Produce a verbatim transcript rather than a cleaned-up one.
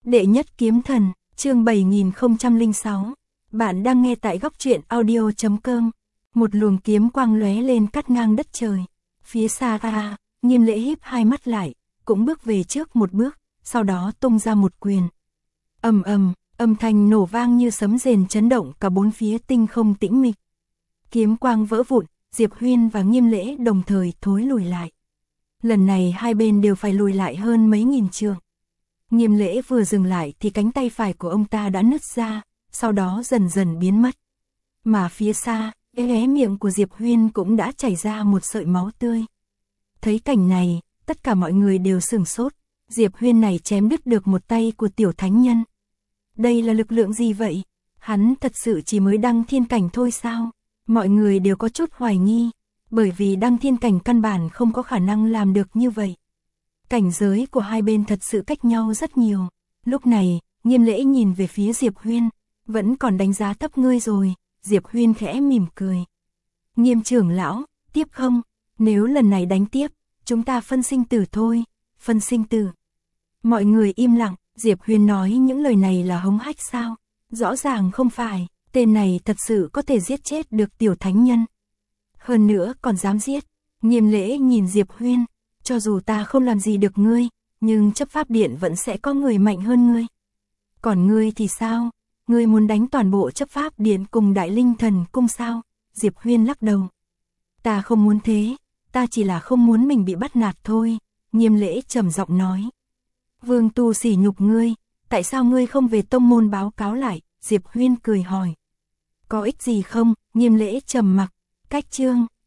Đệ nhất kiếm thần, chương bảy nghìn không trăm lẻ sáu. Bạn đang nghe tại góc truyện audio chấm com. Một luồng kiếm quang lóe lên cắt ngang đất trời. Phía xa ra, Nghiêm Lễ híp hai mắt lại, cũng bước về trước một bước, sau đó tung ra một quyền. Ầm ầm, âm thanh nổ vang như sấm rền chấn động cả bốn phía tinh không tĩnh mịch. Kiếm quang vỡ vụn, Diệp Huyên và Nghiêm Lễ đồng thời thối lùi lại. Lần này hai bên đều phải lùi lại hơn mấy nghìn trượng. Nghiêm Lễ vừa dừng lại thì cánh tay phải của ông ta đã nứt ra, sau đó dần dần biến mất. Mà phía xa, khóe miệng của Diệp Huyên cũng đã chảy ra một sợi máu tươi. Thấy cảnh này, tất cả mọi người đều sửng sốt. Diệp Huyên này chém đứt được một tay của tiểu thánh nhân. Đây là lực lượng gì vậy? Hắn thật sự chỉ mới đăng thiên cảnh thôi sao? Mọi người đều có chút hoài nghi, bởi vì đăng thiên cảnh căn bản không có khả năng làm được như vậy. Cảnh giới của hai bên thật sự cách nhau rất nhiều. Lúc này, Nghiêm Lễ nhìn về phía Diệp Huyên, vẫn còn đánh giá thấp ngươi rồi. Diệp Huyên khẽ mỉm cười. Nghiêm trưởng lão, tiếp không? Nếu lần này đánh tiếp, chúng ta phân sinh tử thôi. Phân sinh tử. Mọi người im lặng. Diệp Huyên nói những lời này là hống hách sao? Rõ ràng không phải. Tên này thật sự có thể giết chết được tiểu thánh nhân. Hơn nữa còn dám giết. Nghiêm Lễ nhìn Diệp Huyên. Cho dù ta không làm gì được ngươi, nhưng chấp pháp điện vẫn sẽ có người mạnh hơn ngươi. Còn ngươi thì sao? Ngươi muốn đánh toàn bộ chấp pháp điện cùng Đại Linh Thần cung sao? Diệp Huyên lắc đầu. Ta không muốn thế, ta chỉ là không muốn mình bị bắt nạt thôi. Nghiêm Lễ trầm giọng nói. Vương Tu sỉ nhục ngươi, tại sao ngươi không về tông môn báo cáo lại? Diệp Huyên cười hỏi. Có ích gì không? Nghiêm Lễ trầm mặc. Cách chương